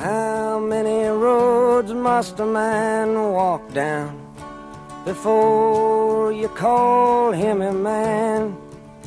How many roads must a man walk down before you call him a man?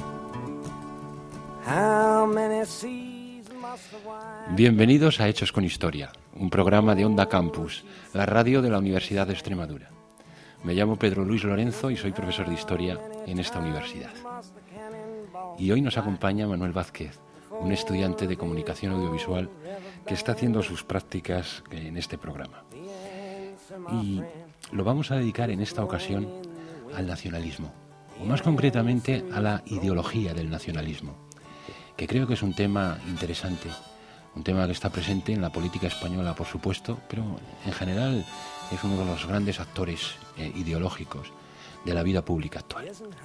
How many seas must the wine... Bienvenidos a Hechos con Historia, un programa de Onda Campus, la radio de la Universidad de Extremadura. Me llamo Pedro Luis Lorenzo y soy profesor de Historia en esta universidad. Y hoy nos acompaña Manuel Vázquez, un estudiante de comunicación audiovisual que está haciendo sus prácticas en este programa. Y lo vamos a dedicar en esta ocasión al nacionalismo, o más concretamente a la ideología del nacionalismo, que creo que es un tema interesante, un tema que está presente en la política española, por supuesto, pero en general es uno de los grandes actores ideológicos de la vida pública actual.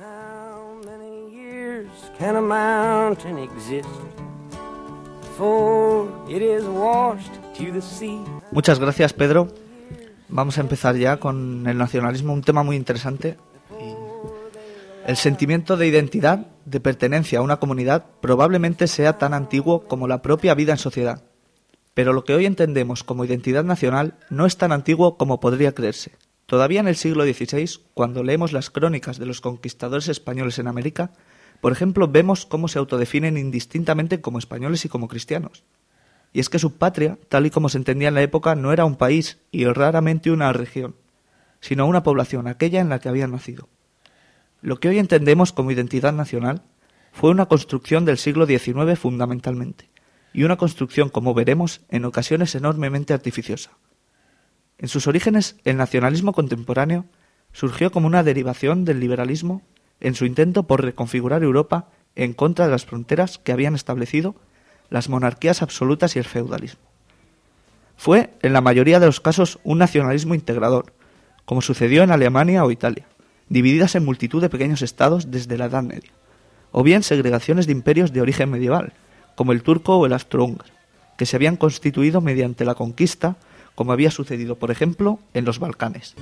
Muchas gracias, Pedro. Vamos a empezar ya con el nacionalismo, un tema muy interesante. El sentimiento de identidad, de pertenencia a una comunidad, probablemente sea tan antiguo como la propia vida en sociedad. Pero lo que hoy entendemos como identidad nacional no es tan antiguo como podría creerse. Todavía en el siglo XVI, cuando leemos las crónicas de los conquistadores españoles en América, por ejemplo, vemos cómo se autodefinen indistintamente como españoles y como cristianos. Y es que su patria, tal y como se entendía en la época, no era un país y raramente una región, sino una población, aquella en la que habían nacido. Lo que hoy entendemos como identidad nacional fue una construcción del siglo XIX fundamentalmente, y una construcción, como veremos, en ocasiones enormemente artificiosa. En sus orígenes, el nacionalismo contemporáneo surgió como una derivación del liberalismo en su intento por reconfigurar Europa en contra de las fronteras que habían establecido las monarquías absolutas y el feudalismo. Fue, en la mayoría de los casos, un nacionalismo integrador, como sucedió en Alemania o Italia, divididas en multitud de pequeños estados desde la Edad Media, o bien segregaciones de imperios de origen medieval, como el turco o el austrohúngaro, que se habían constituido mediante la conquista, como había sucedido, por ejemplo, en los Balcanes.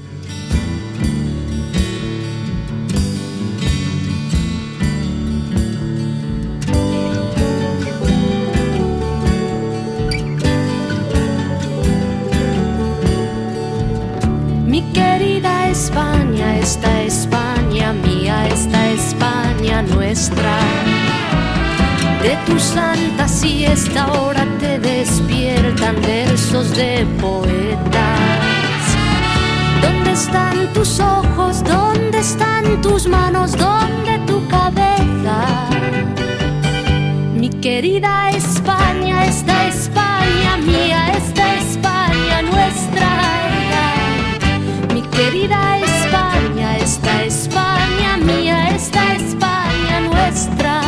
Mi querida España, esta España mía, esta España nuestra. De tu santa siesta ahora te despiertan versos de poetas. ¿Dónde están tus ojos? ¿Dónde están tus manos? ¿Dónde tu cabeza? Mi querida España, esta España mía, esta España nuestra. Mi querida España, esta España mía, esta España nuestra.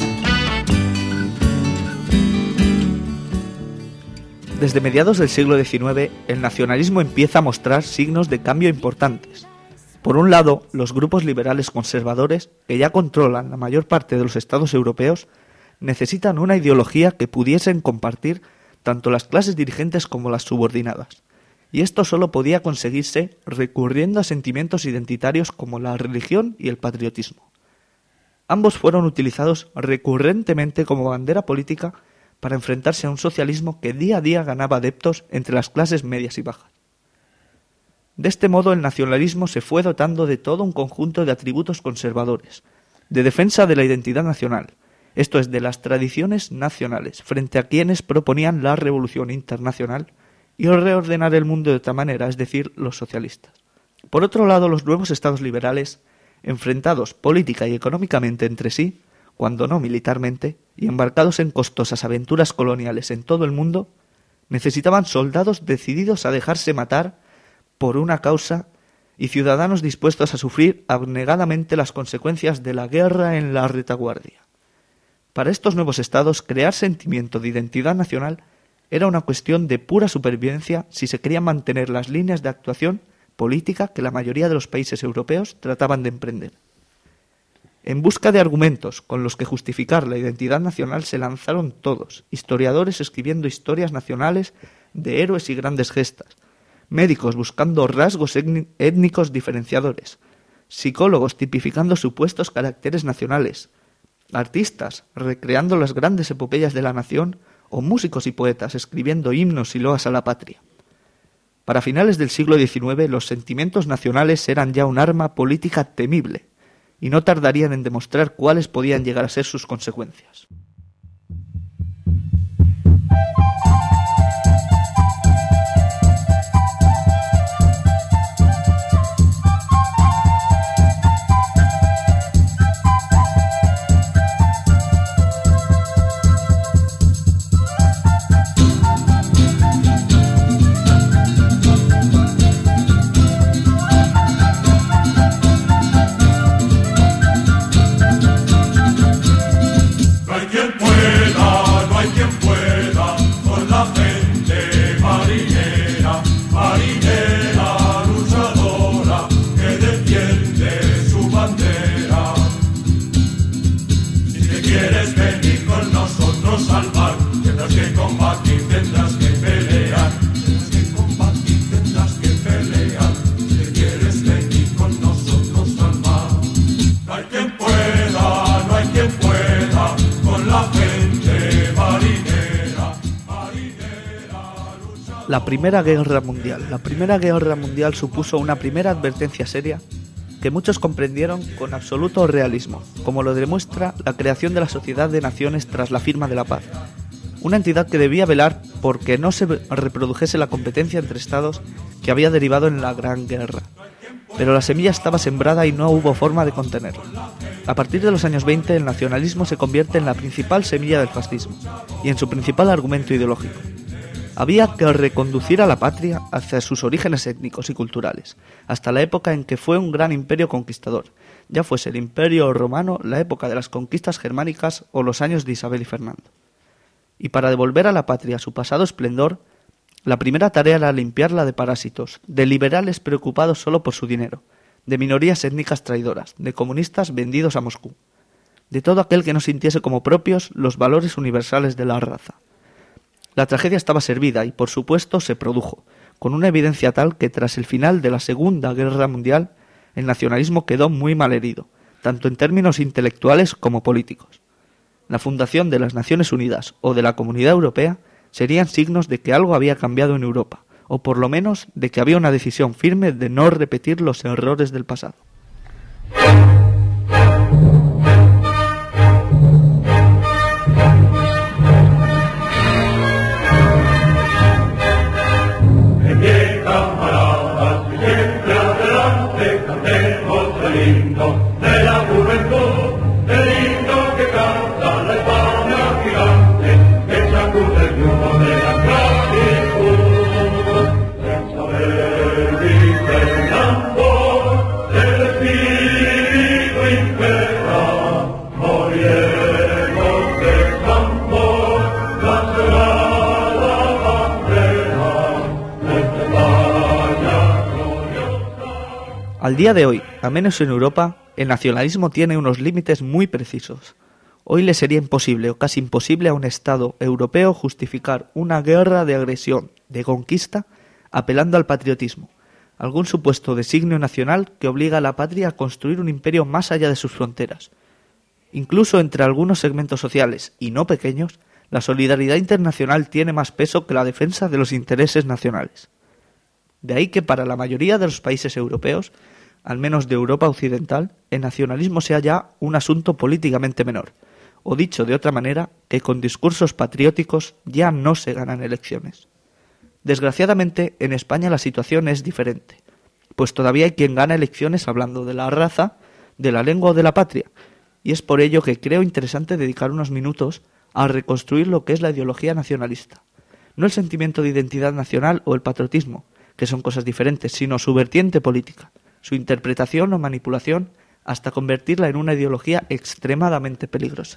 Desde mediados del siglo XIX, el nacionalismo empieza a mostrar signos de cambio importantes. Por un lado, los grupos liberales conservadores, que ya controlan la mayor parte de los estados europeos, necesitan una ideología que pudiesen compartir tanto las clases dirigentes como las subordinadas. Y esto solo podía conseguirse recurriendo a sentimientos identitarios como la religión y el patriotismo. Ambos fueron utilizados recurrentemente como bandera política para enfrentarse a un socialismo que día a día ganaba adeptos entre las clases medias y bajas. De este modo, el nacionalismo se fue dotando de todo un conjunto de atributos conservadores, de defensa de la identidad nacional, esto es, de las tradiciones nacionales, frente a quienes proponían la revolución internacional y reordenar el mundo de otra manera, es decir, los socialistas. Por otro lado, los nuevos estados liberales, enfrentados política y económicamente entre sí, cuando no militarmente, y embarcados en costosas aventuras coloniales en todo el mundo, necesitaban soldados decididos a dejarse matar por una causa y ciudadanos dispuestos a sufrir abnegadamente las consecuencias de la guerra en la retaguardia. Para estos nuevos estados, crear sentimiento de identidad nacional era una cuestión de pura supervivencia si se querían mantener las líneas de actuación política que la mayoría de los países europeos trataban de emprender. En busca de argumentos con los que justificar la identidad nacional se lanzaron todos, historiadores escribiendo historias nacionales de héroes y grandes gestas, médicos buscando rasgos étnicos diferenciadores, psicólogos tipificando supuestos caracteres nacionales, artistas recreando las grandes epopeyas de la nación o músicos y poetas escribiendo himnos y loas a la patria. Para finales del siglo XIX, los sentimientos nacionales eran ya un arma política temible, y no tardarían en demostrar cuáles podían llegar a ser sus consecuencias. La Primera Guerra Mundial. La Primera Guerra Mundial supuso una primera advertencia seria que muchos comprendieron con absoluto realismo, como lo demuestra la creación de la Sociedad de Naciones tras la firma de la paz, una entidad que debía velar porque no se reprodujese la competencia entre estados que había derivado en la Gran Guerra. Pero la semilla estaba sembrada y no hubo forma de contenerla. A partir de los años 20, el nacionalismo se convierte en la principal semilla del fascismo y en su principal argumento ideológico. Había que reconducir a la patria hacia sus orígenes étnicos y culturales, hasta la época en que fue un gran imperio conquistador, ya fuese el Imperio Romano, la época de las conquistas germánicas o los años de Isabel y Fernando. Y para devolver a la patria su pasado esplendor, la primera tarea era limpiarla de parásitos, de liberales preocupados solo por su dinero, de minorías étnicas traidoras, de comunistas vendidos a Moscú, de todo aquel que no sintiese como propios los valores universales de la raza. La tragedia estaba servida y, por supuesto, se produjo, con una evidencia tal que tras el final de la Segunda Guerra Mundial, el nacionalismo quedó muy mal herido, tanto en términos intelectuales como políticos. La fundación de las Naciones Unidas o de la Comunidad Europea serían signos de que algo había cambiado en Europa, o por lo menos de que había una decisión firme de no repetir los errores del pasado. De la juventud, el himno que canta la España gigante, que sacude el yugo de la gratitud. El saber dice el amor, el espíritu impera, moriremos de campo, la sagrada bandera, nuestra España gloriosa. Al día de hoy, al menos en Europa, el nacionalismo tiene unos límites muy precisos. Hoy le sería imposible o casi imposible a un Estado europeo justificar una guerra de agresión, de conquista, apelando al patriotismo, algún supuesto designio nacional que obliga a la patria a construir un imperio más allá de sus fronteras. Incluso entre algunos segmentos sociales, y no pequeños, la solidaridad internacional tiene más peso que la defensa de los intereses nacionales. De ahí que para la mayoría de los países europeos, al menos de Europa occidental, el nacionalismo sea ya un asunto políticamente menor, o dicho de otra manera, que con discursos patrióticos ya no se ganan elecciones. Desgraciadamente, en España la situación es diferente, pues todavía hay quien gana elecciones hablando de la raza, de la lengua o de la patria, y es por ello que creo interesante dedicar unos minutos a reconstruir lo que es la ideología nacionalista, no el sentimiento de identidad nacional o el patriotismo, que son cosas diferentes, sino su vertiente política, su interpretación o manipulación hasta convertirla en una ideología extremadamente peligrosa.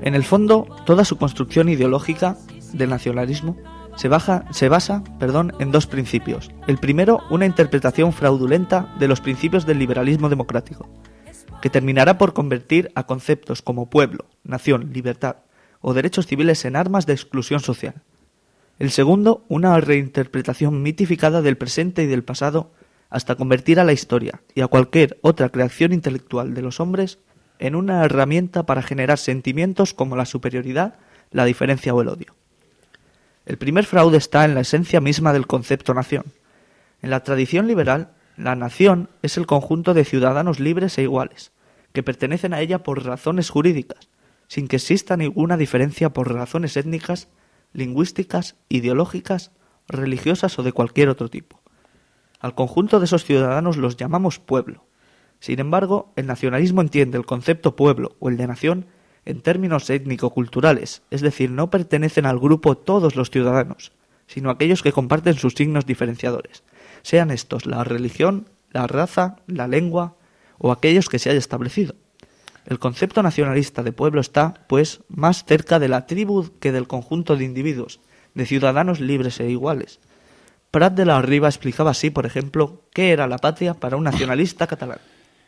En el fondo, toda su construcción ideológica del nacionalismo se basa en dos principios. El primero, una interpretación fraudulenta de los principios del liberalismo democrático, que terminará por convertir a conceptos como pueblo, nación, libertad o derechos civiles en armas de exclusión social. El segundo, una reinterpretación mitificada del presente y del pasado hasta convertir a la historia y a cualquier otra creación intelectual de los hombres en una herramienta para generar sentimientos como la superioridad, la diferencia o el odio. El primer fraude está en la esencia misma del concepto nación. En la tradición liberal, la nación es el conjunto de ciudadanos libres e iguales, que pertenecen a ella por razones jurídicas, sin que exista ninguna diferencia por razones étnicas, lingüísticas, ideológicas, religiosas o de cualquier otro tipo. Al conjunto de esos ciudadanos los llamamos pueblo. Sin embargo, el nacionalismo entiende el concepto pueblo o el de nación en términos étnico-culturales, es decir, no pertenecen al grupo todos los ciudadanos, sino aquellos que comparten sus signos diferenciadores, sean estos la religión, la raza, la lengua o aquellos que se haya establecido. El concepto nacionalista de pueblo está, pues, más cerca de la tribu que del conjunto de individuos, de ciudadanos libres e iguales. Prat de la Riba explicaba así, por ejemplo, qué era la patria para un nacionalista catalán.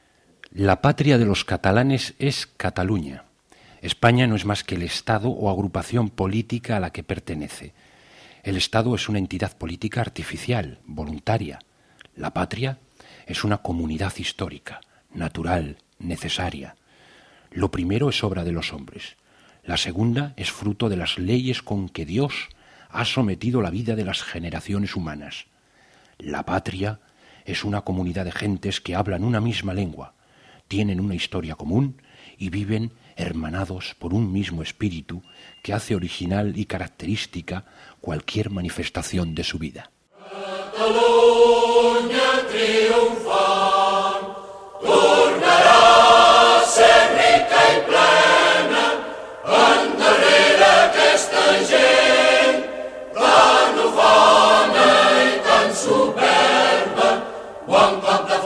La patria de los catalanes es Cataluña. España no es más que el Estado o agrupación política a la que pertenece. El Estado es una entidad política artificial, voluntaria. La patria es una comunidad histórica, natural, necesaria. Lo primero es obra de los hombres. La segunda es fruto de las leyes con que Dios ha sometido la vida de las generaciones humanas. La patria es una comunidad de gentes que hablan una misma lengua, tienen una historia común y viven hermanados por un mismo espíritu que hace original y característica cualquier manifestación de su vida. Catalunya triomfant tornarà a ser rica i plena endarrere aquesta gent tan ufana i tan superba quan cop de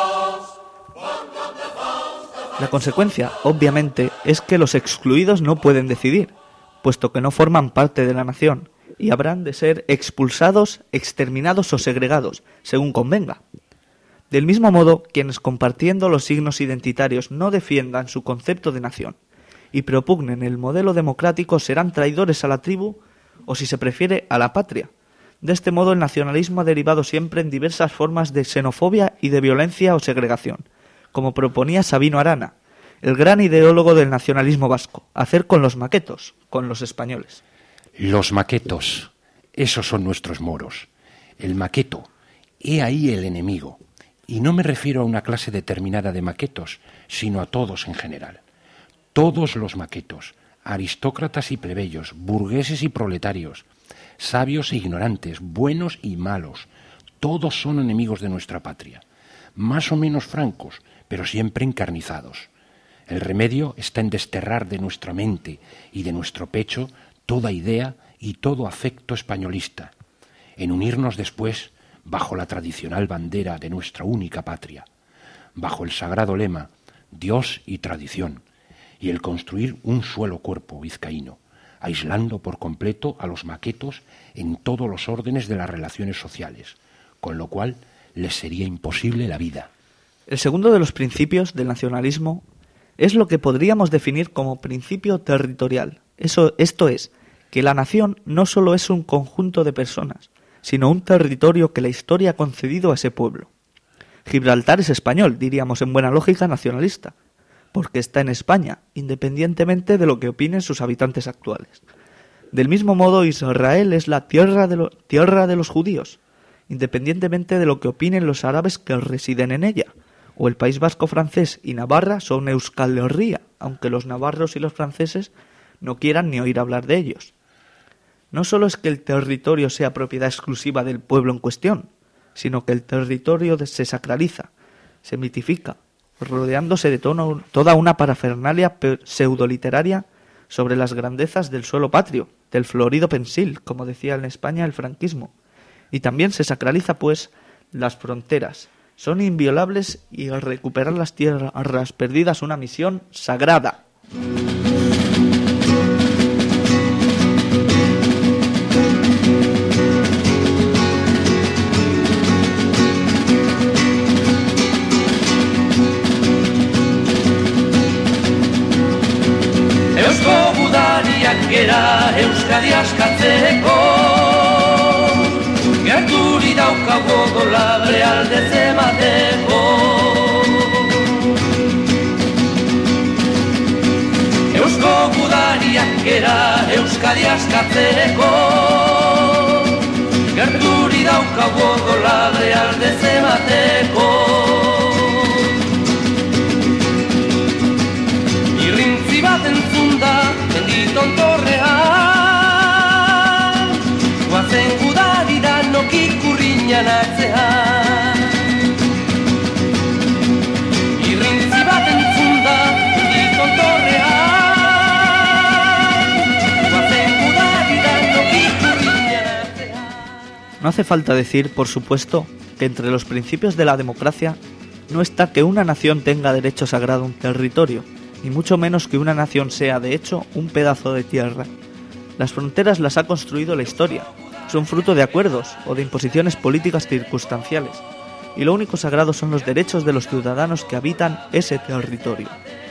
La consecuencia, obviamente, es que los excluidos no pueden decidir, puesto que no forman parte de la nación, y habrán de ser expulsados, exterminados o segregados, según convenga. Del mismo modo, quienes compartiendo los signos identitarios no defiendan su concepto de nación y propugnen el modelo democrático serán traidores a la tribu o, si se prefiere, a la patria. De este modo, el nacionalismo ha derivado siempre en diversas formas de xenofobia y de violencia o segregación, como proponía Sabino Arana, el gran ideólogo del nacionalismo vasco, hacer con los maquetos, con los españoles. Los maquetos, esos son nuestros moros. El maqueto, he ahí el enemigo. Y no me refiero a una clase determinada de maquetos, sino a todos en general. Todos los maquetos, aristócratas y plebeyos, burgueses y proletarios, sabios e ignorantes, buenos y malos, todos son enemigos de nuestra patria, más o menos francos, pero siempre encarnizados. El remedio está en desterrar de nuestra mente y de nuestro pecho toda idea y todo afecto españolista, en unirnos después bajo la tradicional bandera de nuestra única patria, bajo el sagrado lema Dios y tradición, y el construir un solo cuerpo vizcaíno, aislando por completo a los maquetos en todos los órdenes de las relaciones sociales, con lo cual les sería imposible la vida. El segundo de los principios del nacionalismo es lo que podríamos definir como principio territorial. Esto es, que la nación no solo es un conjunto de personas, sino un territorio que la historia ha concedido a ese pueblo. Gibraltar es español, diríamos en buena lógica nacionalista, porque está en España, independientemente de lo que opinen sus habitantes actuales. Del mismo modo, Israel es la tierra de los judíos, independientemente de lo que opinen los árabes que residen en ella, o el País Vasco francés y Navarra son Euskal Herria, aunque los navarros y los franceses no quieran ni oír hablar de ellos. No solo es que el territorio sea propiedad exclusiva del pueblo en cuestión, sino que el territorio se sacraliza, se mitifica, rodeándose de toda una parafernalia pseudoliteraria sobre las grandezas del suelo patrio, del florido pensil, como decía en España el franquismo. Y también se sacraliza, pues, las fronteras. Son inviolables y al recuperar las tierras perdidas una misión sagrada. aldez emateko. Eusko gudariak gera Euskadi askatzeko, gerturi daukagu odolabre aldez emateko. Irrintzi bat entzun da menditon torrean, guazen gudari da nokikurriñan atzean. Irrintzi bat entzun da menditon torrean, guazen gudari da nokikurriñan atzean. No hace falta decir, por supuesto, que entre los principios de la democracia no está que una nación tenga derecho sagrado a un territorio, ni mucho menos que una nación sea, de hecho, un pedazo de tierra. Las fronteras las ha construido la historia, son fruto de acuerdos o de imposiciones políticas circunstanciales, y lo único sagrado son los derechos de los ciudadanos que habitan ese territorio.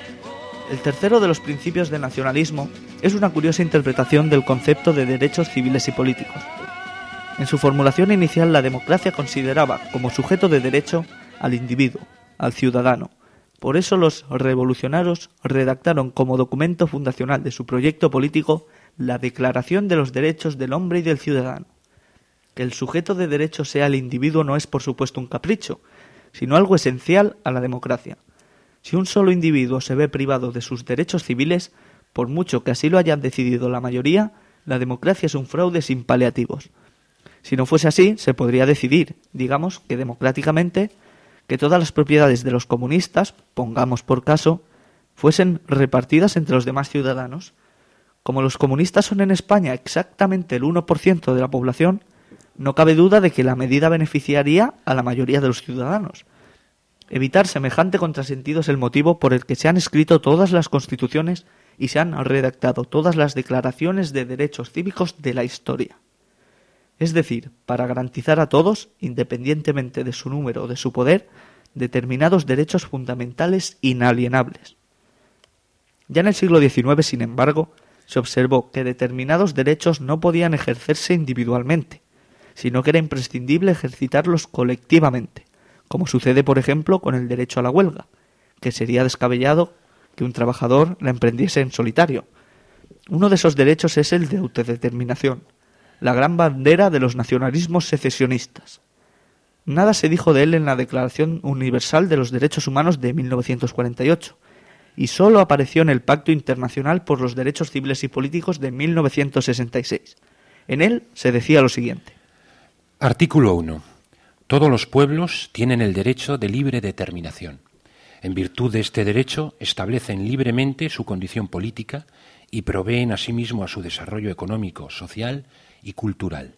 El tercero de los principios del nacionalismo es una curiosa interpretación del concepto de derechos civiles y políticos. En su formulación inicial, la democracia consideraba como sujeto de derecho al individuo, al ciudadano. Por eso los revolucionarios redactaron como documento fundacional de su proyecto político la Declaración de los Derechos del Hombre y del Ciudadano. Que el sujeto de derecho sea el individuo no es por supuesto un capricho, sino algo esencial a la democracia. Si un solo individuo se ve privado de sus derechos civiles, por mucho que así lo hayan decidido la mayoría, la democracia es un fraude sin paliativos. Si no fuese así, se podría decidir, digamos que democráticamente, que todas las propiedades de los comunistas, pongamos por caso, fuesen repartidas entre los demás ciudadanos. Como los comunistas son en España exactamente el 1% de la población, no cabe duda de que la medida beneficiaría a la mayoría de los ciudadanos. Evitar semejante contrasentido es el motivo por el que se han escrito todas las constituciones y se han redactado todas las declaraciones de derechos cívicos de la historia. Es decir, para garantizar a todos, independientemente de su número o de su poder, determinados derechos fundamentales inalienables. Ya en el siglo XIX, sin embargo, se observó que determinados derechos no podían ejercerse individualmente, sino que era imprescindible ejercitarlos colectivamente, como sucede, por ejemplo, con el derecho a la huelga, que sería descabellado que un trabajador la emprendiese en solitario. Uno de esos derechos es el de autodeterminación, la gran bandera de los nacionalismos secesionistas. Nada se dijo de él en la Declaración Universal de los Derechos Humanos de 1948, y sólo apareció en el Pacto Internacional por los Derechos Civiles y Políticos de 1966. En él se decía lo siguiente. Artículo 1. Todos los pueblos tienen el derecho de libre determinación. En virtud de este derecho, establecen libremente su condición política y proveen asimismo a su desarrollo económico, social y cultural.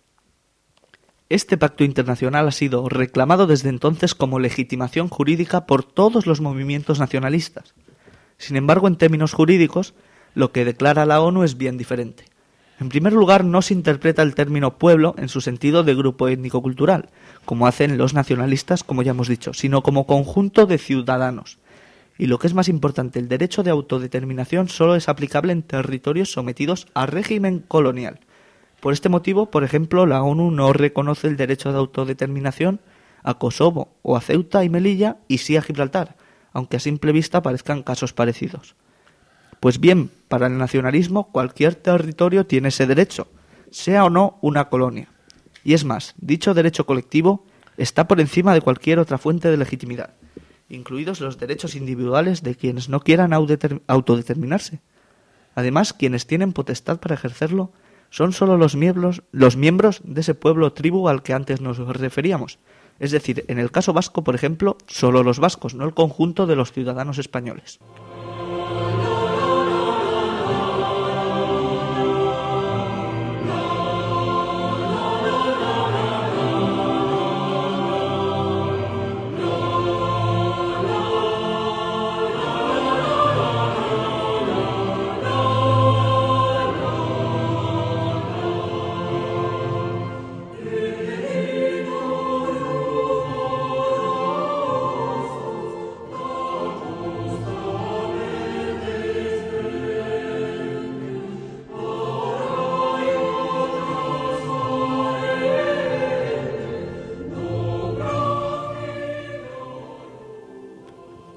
Este pacto internacional ha sido reclamado desde entonces como legitimación jurídica por todos los movimientos nacionalistas. Sin embargo, en términos jurídicos, lo que declara la ONU es bien diferente. En primer lugar, no se interpreta el término pueblo en su sentido de grupo étnico-cultural, como hacen los nacionalistas, como ya hemos dicho, sino como conjunto de ciudadanos. Y lo que es más importante, el derecho de autodeterminación solo es aplicable en territorios sometidos a régimen colonial. Por este motivo, por ejemplo, la ONU no reconoce el derecho de autodeterminación a Kosovo o a Ceuta y Melilla y sí a Gibraltar, aunque a simple vista parezcan casos parecidos. Pues bien, para el nacionalismo cualquier territorio tiene ese derecho, sea o no una colonia. Y es más, dicho derecho colectivo está por encima de cualquier otra fuente de legitimidad, incluidos los derechos individuales de quienes no quieran autodeterminarse. Además, quienes tienen potestad para ejercerlo son solo los miembros de ese pueblo o tribu al que antes nos referíamos. Es decir, en el caso vasco, por ejemplo, solo los vascos, no el conjunto de los ciudadanos españoles.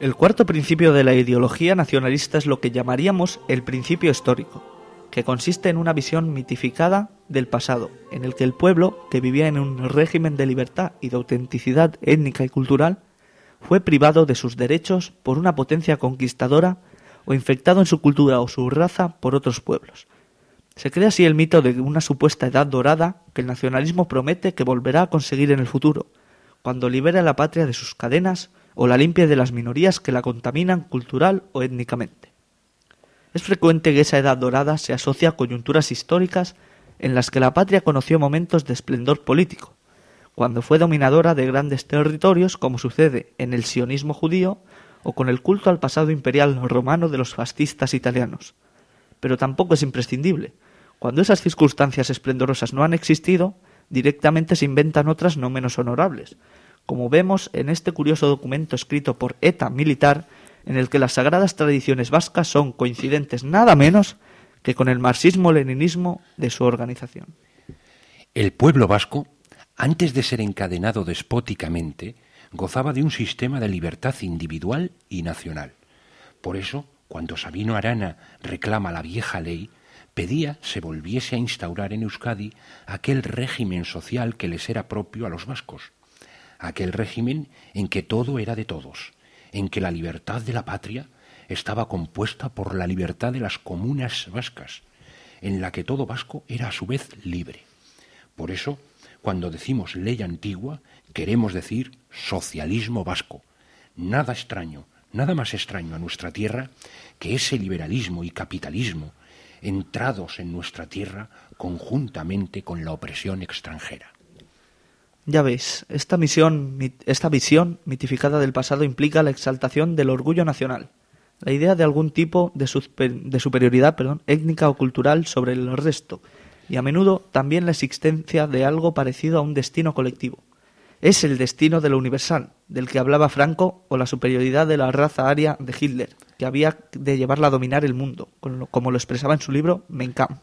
El cuarto principio de la ideología nacionalista es lo que llamaríamos el principio histórico, que consiste en una visión mitificada del pasado, en el que el pueblo, que vivía en un régimen de libertad y de autenticidad étnica y cultural, fue privado de sus derechos por una potencia conquistadora o infectado en su cultura o su raza por otros pueblos. Se crea así el mito de una supuesta edad dorada que el nacionalismo promete que volverá a conseguir en el futuro, cuando libere a la patria de sus cadenas o la limpie de las minorías que la contaminan cultural o étnicamente. Es frecuente que esa edad dorada se asocia a coyunturas históricas en las que la patria conoció momentos de esplendor político, cuando fue dominadora de grandes territorios, como sucede en el sionismo judío o con el culto al pasado imperial romano de los fascistas italianos. Pero tampoco es imprescindible. Cuando esas circunstancias esplendorosas no han existido, directamente se inventan otras no menos honorables, como vemos en este curioso documento escrito por ETA Militar, en el que las sagradas tradiciones vascas son coincidentes nada menos que con el marxismo-leninismo de su organización. El pueblo vasco, antes de ser encadenado despóticamente, gozaba de un sistema de libertad individual y nacional. Por eso, cuando Sabino Arana reclama la vieja ley, pedía se volviese a instaurar en Euskadi aquel régimen social que les era propio a los vascos, aquel régimen en que todo era de todos, en que la libertad de la patria estaba compuesta por la libertad de las comunas vascas, en la que todo vasco era a su vez libre. Por eso, cuando decimos ley antigua, queremos decir socialismo vasco. Nada extraño, nada más extraño a nuestra tierra que ese liberalismo y capitalismo entrados en nuestra tierra conjuntamente con la opresión extranjera. Ya veis, esta visión mitificada del pasado implica la exaltación del orgullo nacional, la idea de algún tipo de superioridad étnica o cultural sobre el resto, y a menudo también la existencia de algo parecido a un destino colectivo. Es el destino de lo universal, del que hablaba Franco, o la superioridad de la raza aria de Hitler, que había de llevarla a dominar el mundo, como lo expresaba en su libro Mein Kampf.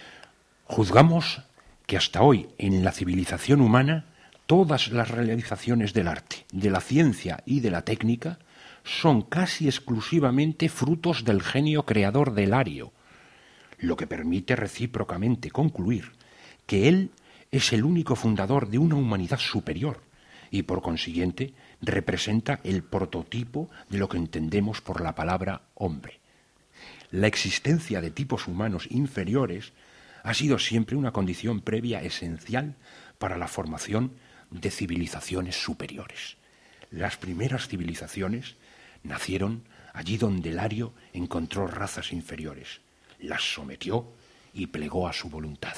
Juzgamos que hasta hoy en la civilización humana todas las realizaciones del arte, de la ciencia y de la técnica son casi exclusivamente frutos del genio creador de Lario, lo que permite recíprocamente concluir que él es el único fundador de una humanidad superior y, por consiguiente, representa el prototipo de lo que entendemos por la palabra hombre. La existencia de tipos humanos inferiores ha sido siempre una condición previa esencial para la formación de civilizaciones superiores. Las primeras civilizaciones nacieron allí donde Lario encontró razas inferiores, las sometió y plegó a su voluntad.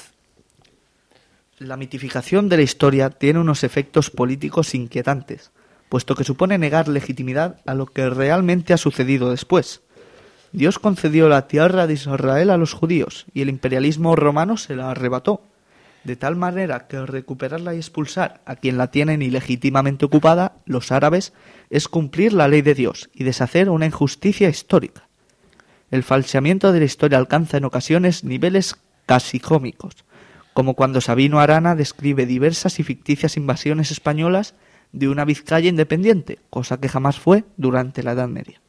La mitificación de la historia tiene unos efectos políticos inquietantes, puesto que supone negar legitimidad a lo que realmente ha sucedido después. Dios concedió la tierra de Israel a los judíos y el imperialismo romano se la arrebató, de tal manera que recuperarla y expulsar a quien la tienen ilegítimamente ocupada, los árabes, es cumplir la ley de Dios y deshacer una injusticia histórica. El falseamiento de la historia alcanza en ocasiones niveles casi cómicos, como cuando Sabino Arana describe diversas y ficticias invasiones españolas de una Vizcaya independiente, cosa que jamás fue durante la Edad Media.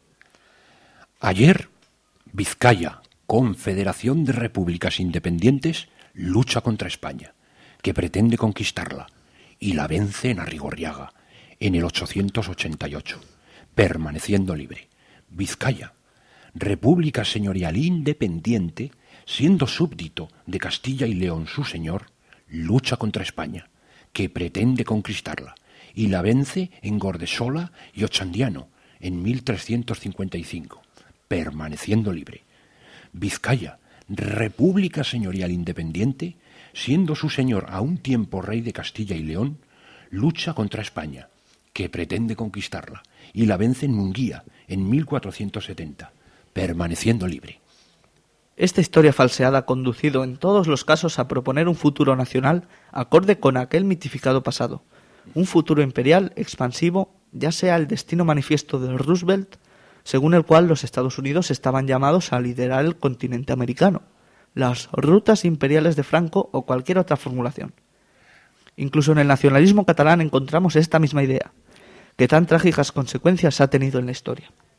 Ayer, Vizcaya, Confederación de Repúblicas Independientes, lucha contra España, que pretende conquistarla, y la vence en Arrigorriaga, en el 888, permaneciendo libre. Vizcaya, república señorial independiente, siendo súbdito de Castilla y León su señor, lucha contra España, que pretende conquistarla, y la vence en Gordesola y Ochandiano, en 1355, permaneciendo libre. Vizcaya, república señorial independiente, siendo su señor a un tiempo rey de Castilla y León, lucha contra España, que pretende conquistarla, y la vence en Munguía, en 1470, permaneciendo libre. Esta historia falseada ha conducido en todos los casos a proponer un futuro nacional acorde con aquel mitificado pasado, un futuro imperial expansivo, ya sea el destino manifiesto de Roosevelt, según el cual los Estados Unidos estaban llamados a liderar el continente americano, las rutas imperiales de Franco o cualquier otra formulación. Incluso en el nacionalismo catalán encontramos esta misma idea, que tan trágicas consecuencias ha tenido en la historia.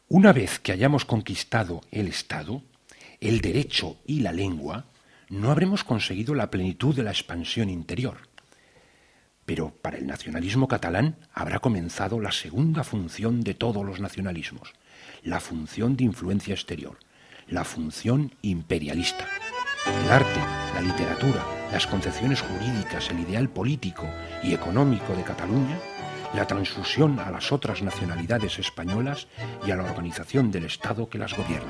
Una vez que hayamos conquistado el Estado, el derecho y la lengua, no habremos conseguido la plenitud de la expansión interior. Pero para el nacionalismo catalán habrá comenzado la segunda función de todos los nacionalismos, la función de influencia exterior, la función imperialista. El arte, la literatura, las concepciones jurídicas, el ideal político y económico de Cataluña, la transfusión a las otras nacionalidades españolas y a la organización del Estado que las gobierna.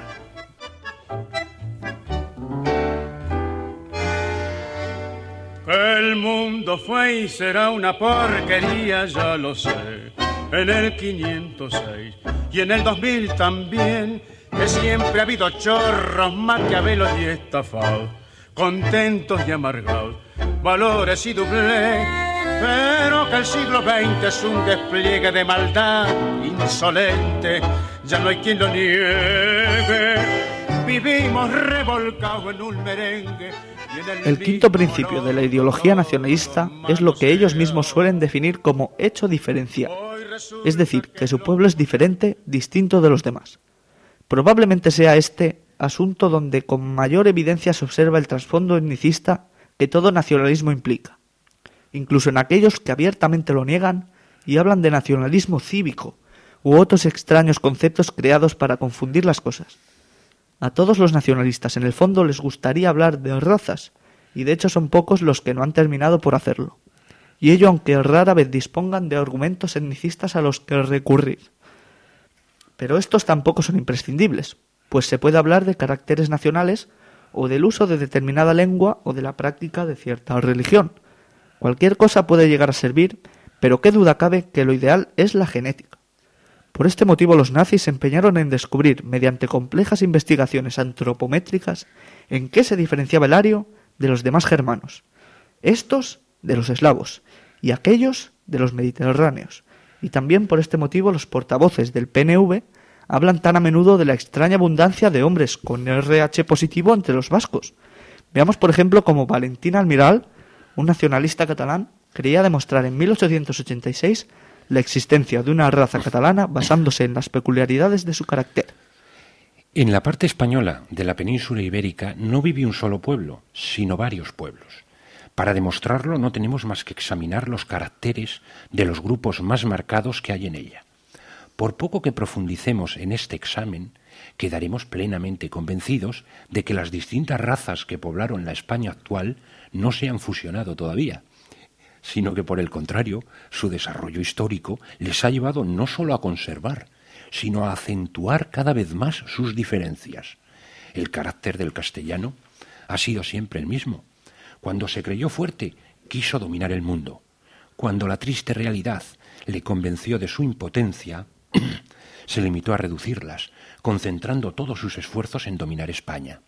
Que el mundo fue y será una porquería, ya lo sé, en el 506 y en el 2000 también, que siempre ha habido chorros, maquiavelos y estafados, contentos y amargados, valores y doblez, pero que el siglo XX es un despliegue de maldad insolente, ya no hay quien lo niegue, vivimos revolcados en un merengue. El quinto principio de la ideología nacionalista es lo que ellos mismos suelen definir como hecho diferencial, es decir, que su pueblo es diferente, distinto de los demás. Probablemente sea este asunto donde con mayor evidencia se observa el trasfondo etnicista que todo nacionalismo implica, incluso en aquellos que abiertamente lo niegan y hablan de nacionalismo cívico u otros extraños conceptos creados para confundir las cosas. A todos los nacionalistas en el fondo les gustaría hablar de razas, y de hecho son pocos los que no han terminado por hacerlo, y ello aunque rara vez dispongan de argumentos etnicistas a los que recurrir. Pero estos tampoco son imprescindibles, pues se puede hablar de caracteres nacionales o del uso de determinada lengua o de la práctica de cierta religión. Cualquier cosa puede llegar a servir, pero qué duda cabe que lo ideal es la genética. Por este motivo los nazis se empeñaron en descubrir, mediante complejas investigaciones antropométricas, en qué se diferenciaba el ario de los demás germanos, estos de los eslavos y aquellos de los mediterráneos. Y también por este motivo los portavoces del PNV hablan tan a menudo de la extraña abundancia de hombres con RH positivo entre los vascos. Veamos por ejemplo cómo Valentín Almiral, un nacionalista catalán, creía demostrar en 1886 la existencia de una raza catalana basándose en las peculiaridades de su carácter. En la parte española de la península ibérica no vive un solo pueblo, sino varios pueblos. Para demostrarlo no tenemos más que examinar los caracteres de los grupos más marcados que hay en ella. Por poco que profundicemos en este examen, quedaremos plenamente convencidos de que las distintas razas que poblaron la España actual no se han fusionado todavía, sino que por el contrario, su desarrollo histórico les ha llevado no solo a conservar, sino a acentuar cada vez más sus diferencias. El carácter del castellano ha sido siempre el mismo. Cuando se creyó fuerte, quiso dominar el mundo. Cuando la triste realidad le convenció de su impotencia, se limitó a reducirlas, concentrando todos sus esfuerzos en dominar España.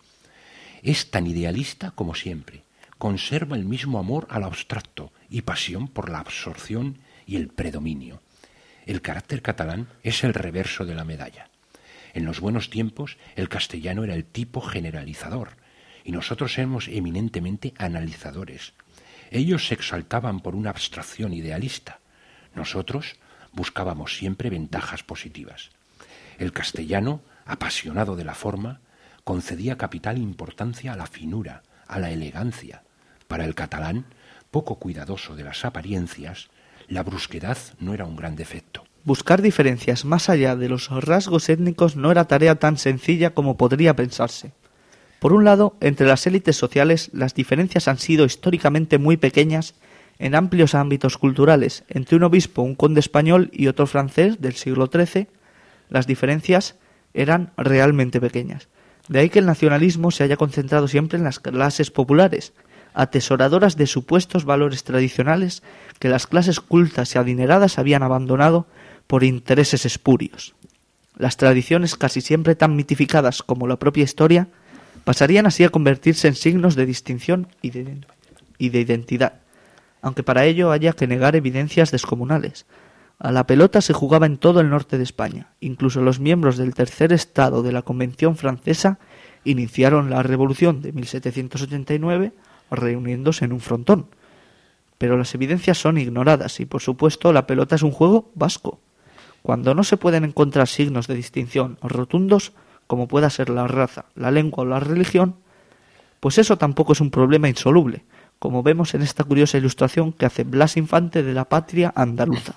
Es tan idealista como siempre. Conserva el mismo amor al abstracto y pasión por la absorción y el predominio. El carácter catalán es el reverso de la medalla. En los buenos tiempos, el castellano era el tipo generalizador, y nosotros éramos eminentemente analizadores. Ellos se exaltaban por una abstracción idealista. Nosotros buscábamos siempre ventajas positivas. El castellano, apasionado de la forma, concedía capital importancia a la finura, a la elegancia. Para el catalán, poco cuidadoso de las apariencias, la brusquedad no era un gran defecto. Buscar diferencias más allá de los rasgos étnicos no era tarea tan sencilla como podría pensarse. Por un lado, entre las élites sociales, las diferencias han sido históricamente muy pequeñas en amplios ámbitos culturales. Entre un obispo, un conde español y otro francés del siglo XIII, las diferencias eran realmente pequeñas. De ahí que el nacionalismo se haya concentrado siempre en las clases populares, atesoradoras de supuestos valores tradicionales que las clases cultas y adineradas habían abandonado por intereses espurios. Las tradiciones, casi siempre tan mitificadas como la propia historia, pasarían así a convertirse en signos de distinción y de identidad, aunque para ello haya que negar evidencias descomunales. A la pelota se jugaba en todo el norte de España. Incluso los miembros del tercer estado de la Convención francesa iniciaron la Revolución de 1789 reuniéndose en un frontón. Pero las evidencias son ignoradas y, por supuesto, la pelota es un juego vasco. Cuando no se pueden encontrar signos de distinción o rotundos, como pueda ser la raza, la lengua o la religión, pues eso tampoco es un problema insoluble, como vemos en esta curiosa ilustración que hace Blas Infante de la patria andaluza.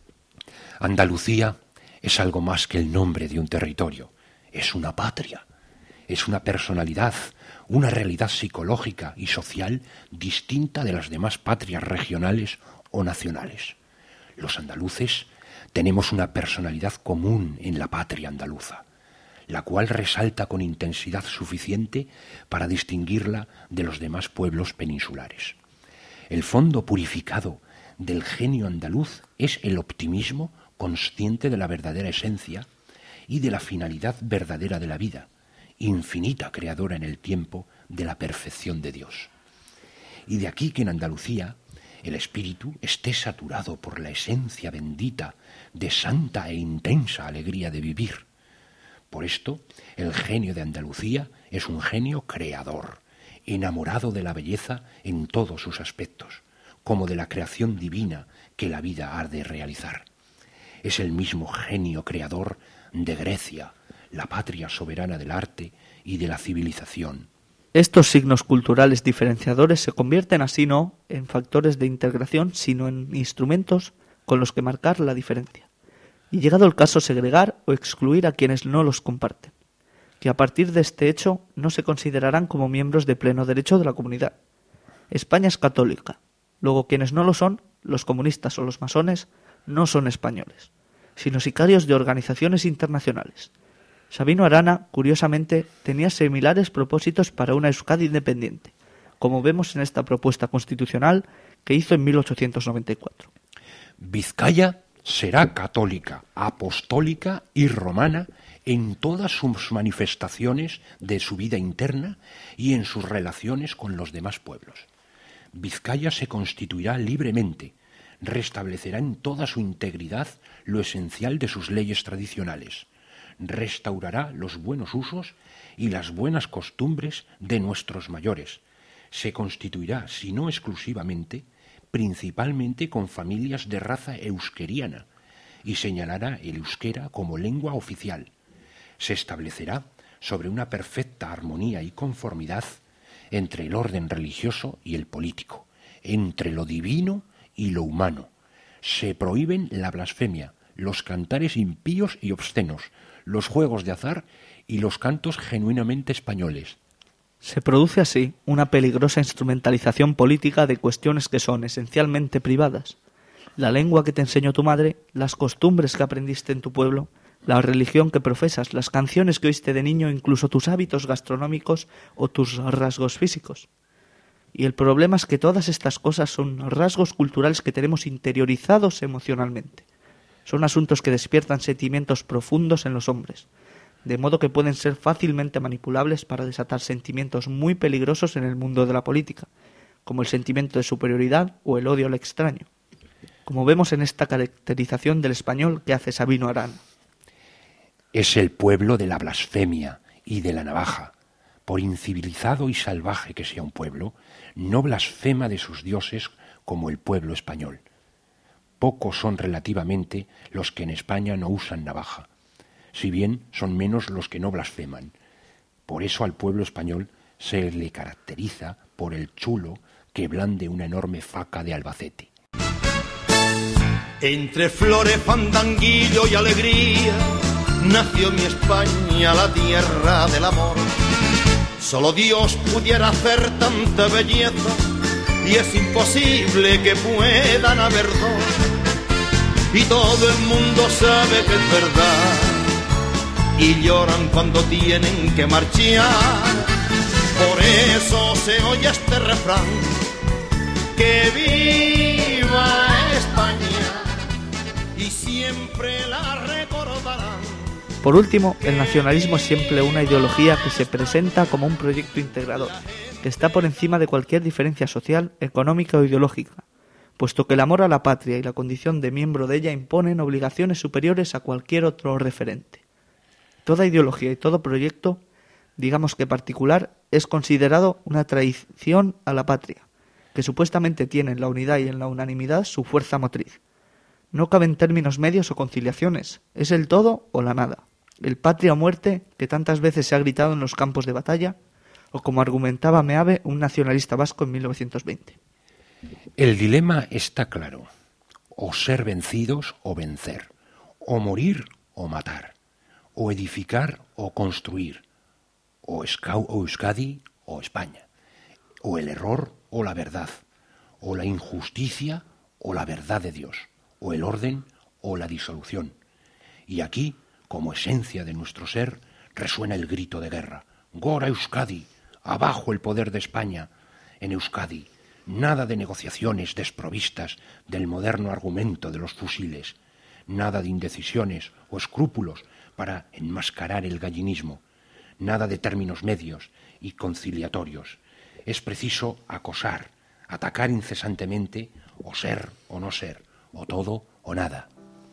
Andalucía es algo más que el nombre de un territorio, es una patria, es una personalidad, una realidad psicológica y social distinta de las demás patrias regionales o nacionales. Los andaluces tenemos una personalidad común en la patria andaluza, la cual resalta con intensidad suficiente para distinguirla de los demás pueblos peninsulares. El fondo purificado del genio andaluz es el optimismo consciente de la verdadera esencia y de la finalidad verdadera de la vida, infinita creadora en el tiempo de la perfección de Dios. Y de aquí que en Andalucía el espíritu esté saturado por la esencia bendita de santa e intensa alegría de vivir. Por esto, el genio de Andalucía es un genio creador, enamorado de la belleza en todos sus aspectos, como de la creación divina que la vida ha de realizar. Es el mismo genio creador de Grecia, la patria soberana del arte y de la civilización. Estos signos culturales diferenciadores se convierten así no en factores de integración, sino en instrumentos con los que marcar la diferencia. Y llegado el caso, segregar o excluir a quienes no los comparten, que a partir de este hecho no se considerarán como miembros de pleno derecho de la comunidad. España es católica, luego quienes no lo son, los comunistas o los masones, no son españoles, sino sicarios de organizaciones internacionales. Sabino Arana, curiosamente, tenía similares propósitos para una Euskadi independiente, como vemos en esta propuesta constitucional que hizo en 1894. Vizcaya será católica, apostólica y romana en todas sus manifestaciones de su vida interna y en sus relaciones con los demás pueblos. Vizcaya se constituirá libremente, restablecerá en toda su integridad lo esencial de sus leyes tradicionales, restaurará los buenos usos y las buenas costumbres de nuestros mayores, se constituirá, si no exclusivamente, principalmente con familias de raza euskeriana, y señalará el euskera como lengua oficial. Se establecerá sobre una perfecta armonía y conformidad entre el orden religioso y el político, entre lo divino y lo humano. Se prohíben la blasfemia, los cantares impíos y obscenos, los juegos de azar y los cantos genuinamente españoles. Se produce así una peligrosa instrumentalización política de cuestiones que son esencialmente privadas. La lengua que te enseñó tu madre, las costumbres que aprendiste en tu pueblo, la religión que profesas, las canciones que oíste de niño, incluso tus hábitos gastronómicos o tus rasgos físicos. Y el problema es que todas estas cosas son rasgos culturales que tenemos interiorizados emocionalmente. Son asuntos que despiertan sentimientos profundos en los hombres, de modo que pueden ser fácilmente manipulables para desatar sentimientos muy peligrosos en el mundo de la política, como el sentimiento de superioridad o el odio al extraño, como vemos en esta caracterización del español que hace Sabino Arana. Es el pueblo de la blasfemia y de la navaja. Por incivilizado y salvaje que sea un pueblo, no blasfema de sus dioses como el pueblo español. Pocos son relativamente los que en España no usan navaja, si bien son menos los que no blasfeman. Por eso al pueblo español se le caracteriza por el chulo que blande una enorme faca de Albacete. Entre flores, fandanguillo y alegría nació mi España, la tierra del amor. Solo Dios pudiera hacer tanta belleza y es imposible que puedan haber dos. Y todo el mundo sabe que es verdad y lloran cuando tienen que marchar. Por eso se oye este refrán: que viva España, y siempre la recordarán. Por último, el nacionalismo es siempre una ideología que se presenta como un proyecto integrador, que está por encima de cualquier diferencia social, económica o ideológica, puesto que el amor a la patria y la condición de miembro de ella imponen obligaciones superiores a cualquier otro referente. Toda ideología y todo proyecto, digamos que particular, es considerado una traición a la patria, que supuestamente tiene en la unidad y en la unanimidad su fuerza motriz. No caben términos medios o conciliaciones. Es el todo o la nada. El patria o muerte que tantas veces se ha gritado en los campos de batalla, o como argumentaba Meave, un nacionalista vasco en 1920. El dilema está claro. O ser vencidos o vencer. O morir o matar. O edificar o construir. O Euskadi o España. O el error o la verdad. O la injusticia o la verdad de Dios. O el orden o la disolución. Y aquí, como esencia de nuestro ser, resuena el grito de guerra. Gora Euskadi, abajo el poder de España. En Euskadi, nada de negociaciones desprovistas del moderno argumento de los fusiles. Nada de indecisiones o escrúpulos para enmascarar el gallinismo. Nada de términos medios y conciliatorios. Es preciso acosar, atacar incesantemente, o ser o no ser, o todo o nada.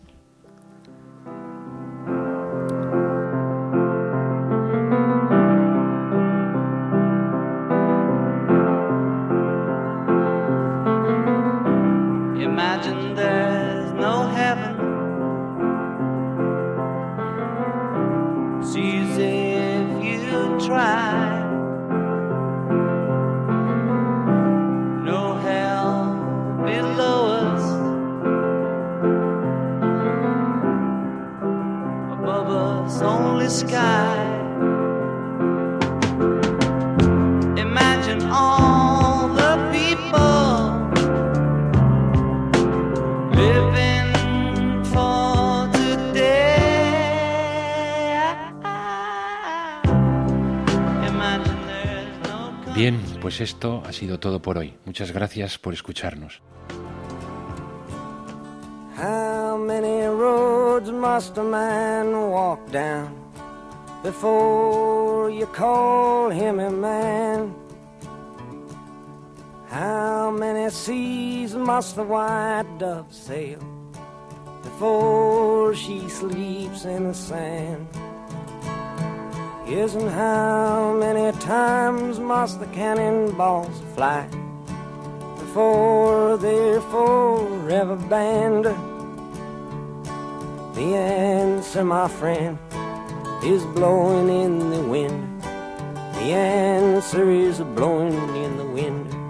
Imagine there's no heaven. See as if you try. No hell below us. Above us only sky. Imagine all the people living for today. Imagine there's no. Bien, pues esto ha sido todo por hoy. Muchas gracias por escucharnos. How many roads must a man walk down before you call him a man? How many seas must the white dove sail before she sleeps in the sand? Yes, and how many times must the cannonballs fly before they're forever banned? The answer, my friend, is blowing in the wind. The answer is blowing in the wind.